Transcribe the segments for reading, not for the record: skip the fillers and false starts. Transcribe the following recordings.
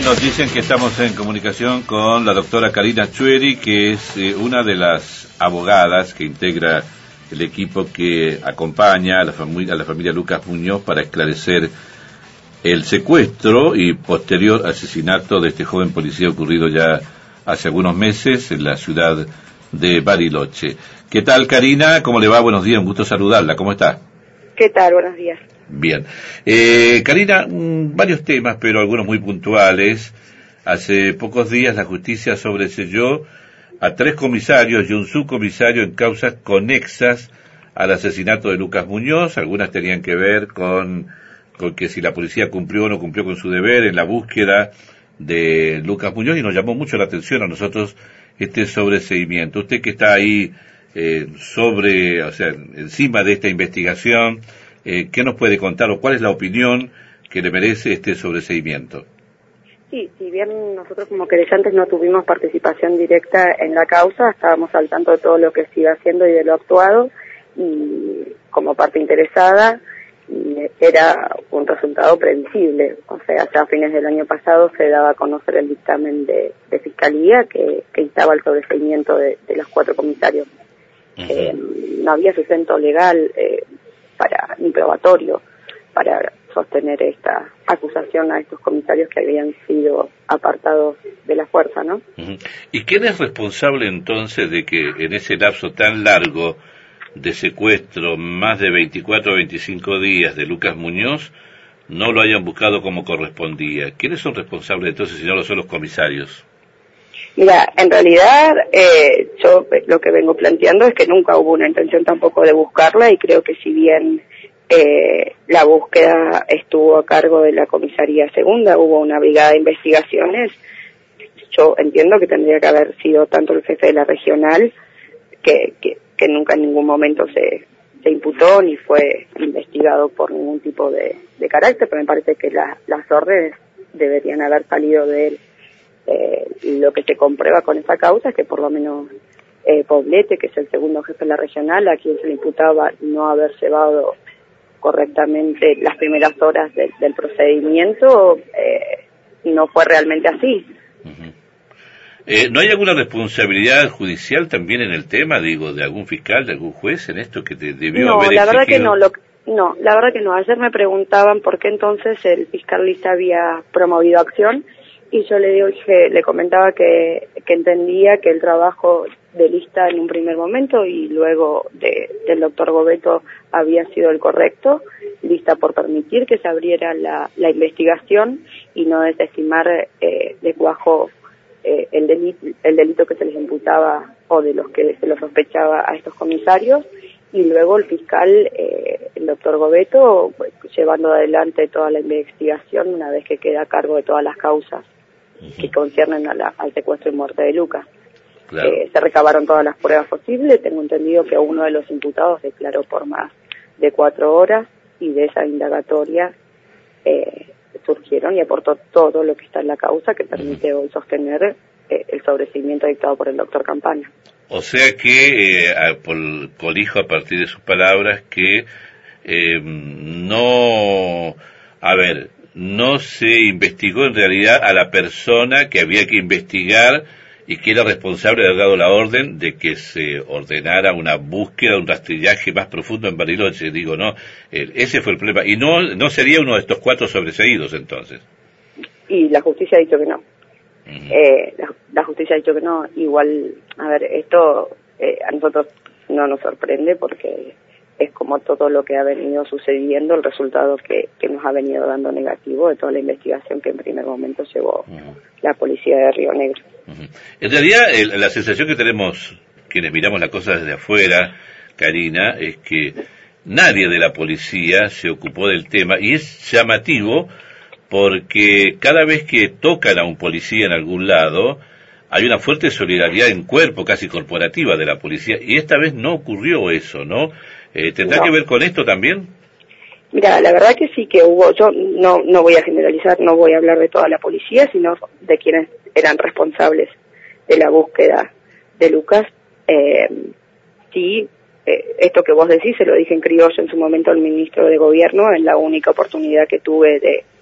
Nos dicen que estamos en comunicación con la doctora Karina Chueri, que es una de las abogadas que integra el equipo que acompaña a la familia Lucas Muñoz para esclarecer el secuestro y posterior asesinato de este joven policía ocurrido ya hace algunos meses en la ciudad de Bariloche. ¿Qué tal, Karina? ¿Cómo le va? Buenos días, un gusto saludarla. ¿Cómo está? ¿Qué tal? Buenos días. Bien. Karina, varios temas, pero algunos muy puntuales. Hace pocos días la justicia sobreseyó a 3 comisarios y un subcomisario en causas conexas al asesinato de Lucas Muñoz. Algunas tenían que ver con que si la policía cumplió o no cumplió con su deber en la búsqueda de Lucas Muñoz, y nos llamó mucho la atención a nosotros este sobreseimiento. Usted que está ahí encima de esta investigación, ¿qué nos puede contar o cuál es la opinión que le merece este sobreseimiento? Sí, si bien nosotros como querellantes no tuvimos participación directa en la causa, estábamos al tanto de todo lo que se iba haciendo y de lo actuado, y como parte interesada era un resultado previsible. O sea, ya a fines del año pasado se daba a conocer el dictamen de Fiscalía que instaba el sobreseimiento de los 4 comisarios. No había sustento legal ni probatorio para sostener esta acusación a estos comisarios que habían sido apartados de la fuerza, ¿no? ¿Y quién es responsable entonces de que en ese lapso tan largo de secuestro, más de 24 o 25 días de Lucas Muñoz, no lo hayan buscado como correspondía? ¿Quiénes son responsables entonces si no lo son los comisarios? Mira, en realidad yo lo que vengo planteando es que nunca hubo una intención tampoco de buscarla, y creo que si bien la búsqueda estuvo a cargo de la comisaría segunda, hubo una brigada de investigaciones, yo entiendo que tendría que haber sido tanto el jefe de la regional, que nunca en ningún momento se imputó ni fue investigado por ningún tipo de carácter, pero me parece que las órdenes deberían haber salido de él. Lo que se comprueba con esa causa es que por lo menos Poblete, que es el segundo jefe de la regional, a quien se le imputaba no haber llevado correctamente las primeras horas del procedimiento, no fue realmente así. ¿No hay alguna responsabilidad judicial también en el tema, de algún fiscal, de algún juez en esto que debió haber exigido? La verdad que no, la verdad que no. Ayer me preguntaban por qué entonces el fiscal Lista había promovido acción, y yo le comentaba que entendía que el trabajo de Lista en un primer momento y luego del doctor Gobeto había sido el correcto. Lista por permitir que se abriera la investigación y no desestimar de cuajo el delito que se les imputaba o de los que se los sospechaba a estos comisarios, y luego el fiscal, el doctor Gobeto, llevando adelante toda la investigación una vez que queda a cargo de todas las causas que conciernen al secuestro y muerte de Lucas. Claro. Se recabaron todas las pruebas posibles. Tengo entendido que uno de los imputados declaró por más de 4 horas, y de esa indagatoria surgieron y aportó todo lo que está en la causa que permite hoy sostener el sobreseimiento dictado por el doctor Campana. O sea que colijo a partir de sus palabras que no se investigó en realidad a la persona que había que investigar y que era responsable de haber dado la orden de que se ordenara una búsqueda, un rastrillaje más profundo en Bariloche. Ese fue el problema. Y no sería uno de estos 4 sobreseídos entonces. Y la justicia ha dicho que no. La justicia ha dicho que no. Igual, esto a nosotros no nos sorprende porque es como todo lo que ha venido sucediendo, el resultado que nos ha venido dando negativo de toda la investigación que en primer momento llevó la policía de Río Negro. En realidad, la sensación que tenemos quienes miramos la cosa desde afuera, Karina, es que nadie de la policía se ocupó del tema, y es llamativo porque cada vez que tocan a un policía en algún lado, hay una fuerte solidaridad en cuerpo, casi corporativa, de la policía, y esta vez no ocurrió eso, ¿no? ¿Tendrá que ver con esto también? Mira, la verdad que sí que hubo. Yo no voy a generalizar, no voy a hablar de toda la policía, sino de quienes eran responsables de la búsqueda de Lucas. Sí, esto que vos decís, se lo dije en criollo en su momento al ministro de Gobierno, en la única oportunidad que tuve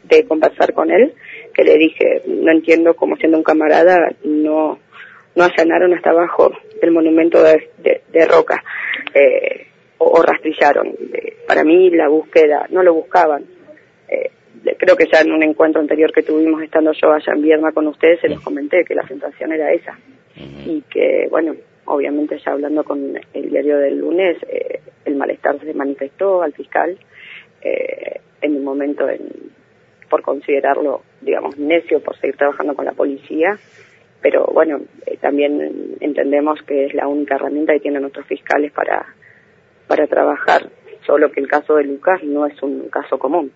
de conversar con él, que le dije, no entiendo cómo siendo un camarada no allanaron hasta abajo del monumento de Roca, o rastrillaron. Para mí la búsqueda, no lo buscaban. Creo que ya en un encuentro anterior que tuvimos estando yo allá en Viedma con ustedes, se los comenté que la sensación era esa. Y que, bueno, obviamente ya hablando con el diario del lunes, el malestar se manifestó al fiscal en un momento por considerarlo, digamos, necio por seguir trabajando con la policía, pero bueno, también entendemos que es la única herramienta que tienen nuestros fiscales para trabajar, solo que el caso de Lucas no es un caso común.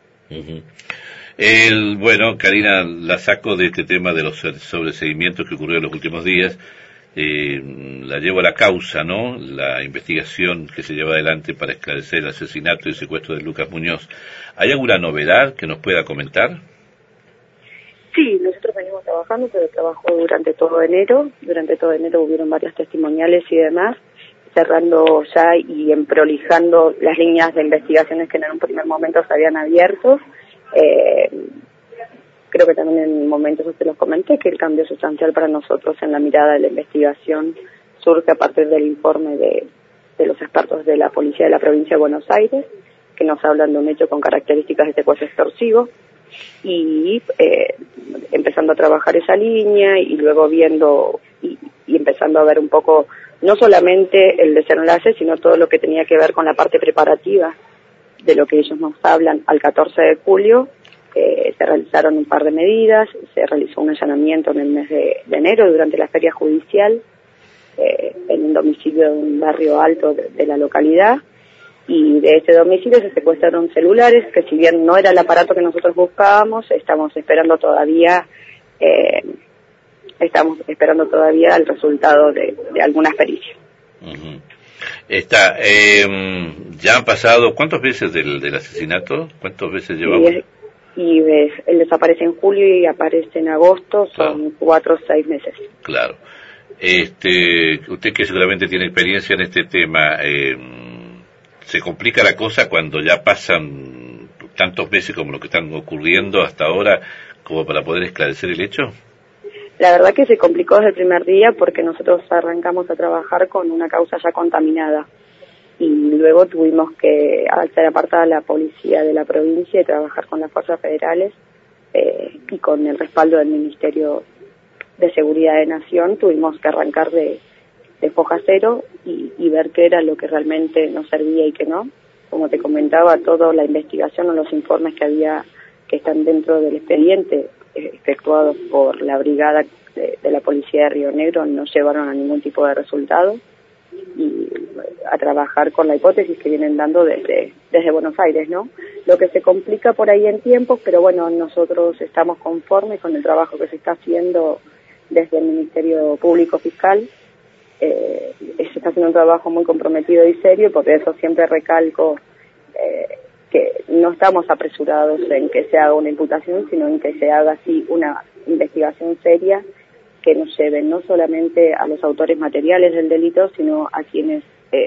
Bueno, Karina, la saco de este tema de los sobreseguimientos que ocurrió en los últimos días, la llevo a la causa, ¿no? La investigación que se lleva adelante para esclarecer el asesinato y secuestro de Lucas Muñoz. ¿Hay alguna novedad que nos pueda comentar? Sí, nosotros venimos trabajando, pero trabajó durante todo enero. Durante todo enero hubieron varias testimoniales y demás, cerrando ya y prolijando las líneas de investigaciones que en un primer momento se habían abierto. Creo que también en un momento yo te los comenté que el cambio sustancial para nosotros en la mirada de la investigación surge a partir del informe de los expertos de la Policía de la Provincia de Buenos Aires, que nos hablan de un hecho con características de secuestro extorsivo, y empezando a trabajar esa línea y luego viendo y empezando a ver un poco no solamente el desenlace, sino todo lo que tenía que ver con la parte preparativa de lo que ellos nos hablan. Al 14 de julio se realizaron un par de medidas, se realizó un allanamiento en el mes de enero durante la feria judicial en un domicilio de un barrio alto de la localidad, y de ese domicilio se secuestraron celulares, que si bien no era el aparato que nosotros buscábamos, estamos esperando todavía el resultado de algunas pericias. Ya han pasado, ¿cuántos meses del asesinato? ¿Cuántos veces llevamos? Él desaparece en julio y aparece en agosto, son 4 o 6 meses. Claro. Usted que seguramente tiene experiencia en este tema, ¿se complica la cosa cuando ya pasan tantos meses como lo que están ocurriendo hasta ahora, como para poder esclarecer el hecho? La verdad que se complicó desde el primer día porque nosotros arrancamos a trabajar con una causa ya contaminada y luego tuvimos que, al ser apartada la policía de la provincia, y trabajar con las fuerzas federales y con el respaldo del Ministerio de Seguridad de Nación, tuvimos que arrancar de foja cero y ver qué era lo que realmente nos servía y qué no. Como te comentaba, toda la investigación o los informes que están dentro del expediente efectuados por la brigada de la policía de Río Negro no llevaron a ningún tipo de resultado, y a trabajar con la hipótesis que vienen dando desde Buenos Aires, ¿no? Lo que se complica por ahí en tiempos, pero bueno, nosotros estamos conformes con el trabajo que se está haciendo desde el Ministerio Público Fiscal. Se está haciendo un trabajo muy comprometido y serio, por eso siempre recalco que no estamos apresurados en que se haga una imputación, sino en que se haga así una investigación seria que nos lleve no solamente a los autores materiales del delito, sino a quienes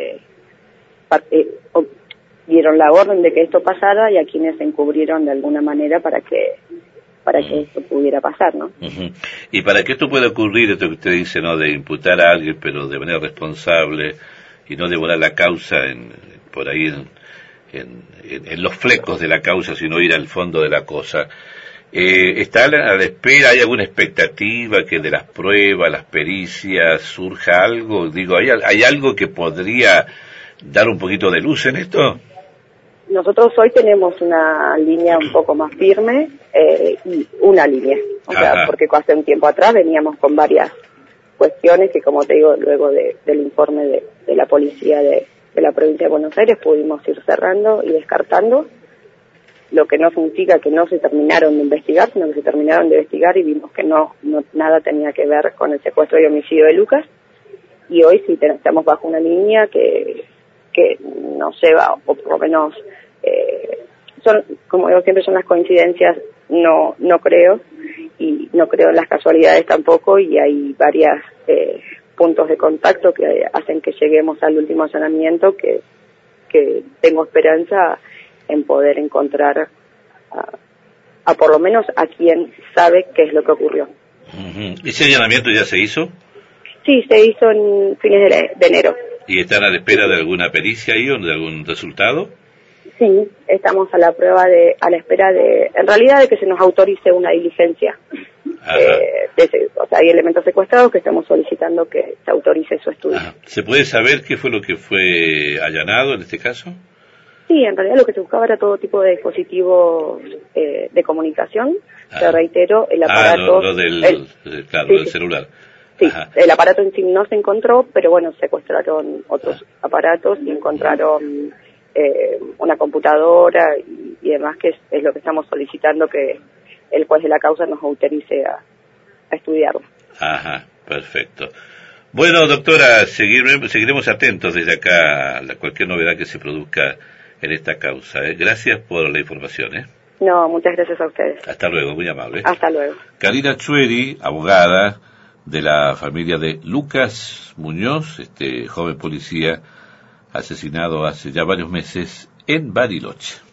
dieron la orden de que esto pasara y a quienes se encubrieron de alguna manera para que esto pudiera pasar, ¿no? Y para que esto pueda ocurrir, esto que usted dice, ¿no?, de imputar a alguien, pero de manera responsable y no devorar la causa por ahí en los flecos de la causa, sino ir al fondo de la cosa. ¿Está a la espera? ¿Hay alguna expectativa que de las pruebas, las pericias, surja algo? Digo, ¿hay algo que podría dar un poquito de luz en esto? Nosotros hoy tenemos una línea un poco más firme, y una línea, o sea, porque hace un tiempo atrás veníamos con varias cuestiones que, como te digo, luego del informe de la policía de la provincia de Buenos Aires pudimos ir cerrando y descartando, lo que no significa que no se terminaron de investigar, sino que se terminaron de investigar y vimos que no nada tenía que ver con el secuestro y homicidio de Lucas, y hoy sí estamos bajo una línea que nos lleva, o por lo menos son, como digo siempre, son las coincidencias, no creo, y no creo en las casualidades tampoco, y hay varias puntos de contacto que hacen que lleguemos al último allanamiento, que tengo esperanza en poder encontrar a por lo menos a quien sabe qué es lo que ocurrió. ¿Ese allanamiento ya se hizo? Sí, se hizo en fines de enero. ¿Y están a la espera de alguna pericia ahí o de algún resultado? Sí, estamos a la espera en realidad de que se nos autorice una diligencia. O sea, hay elementos secuestrados que estamos solicitando que se autorice su estudio. ¿Se puede saber qué fue lo que fue allanado en este caso? Sí, en realidad lo que se buscaba era todo tipo de dispositivos de comunicación. Te reitero, el aparato... Lo del celular. Sí, el aparato en sí no se encontró, pero bueno, secuestraron otros aparatos y encontraron una computadora y demás, que es lo que estamos solicitando que el juez de la causa nos autorice a estudiarlo. Perfecto. Bueno, doctora, seguiremos atentos desde acá a cualquier novedad que se produzca en esta causa. Gracias por la información. No, muchas gracias a ustedes. Hasta luego, muy amable. Hasta luego. Karina Chueri, abogada de la familia de Lucas Muñoz, joven policía asesinado hace ya varios meses en Bariloche.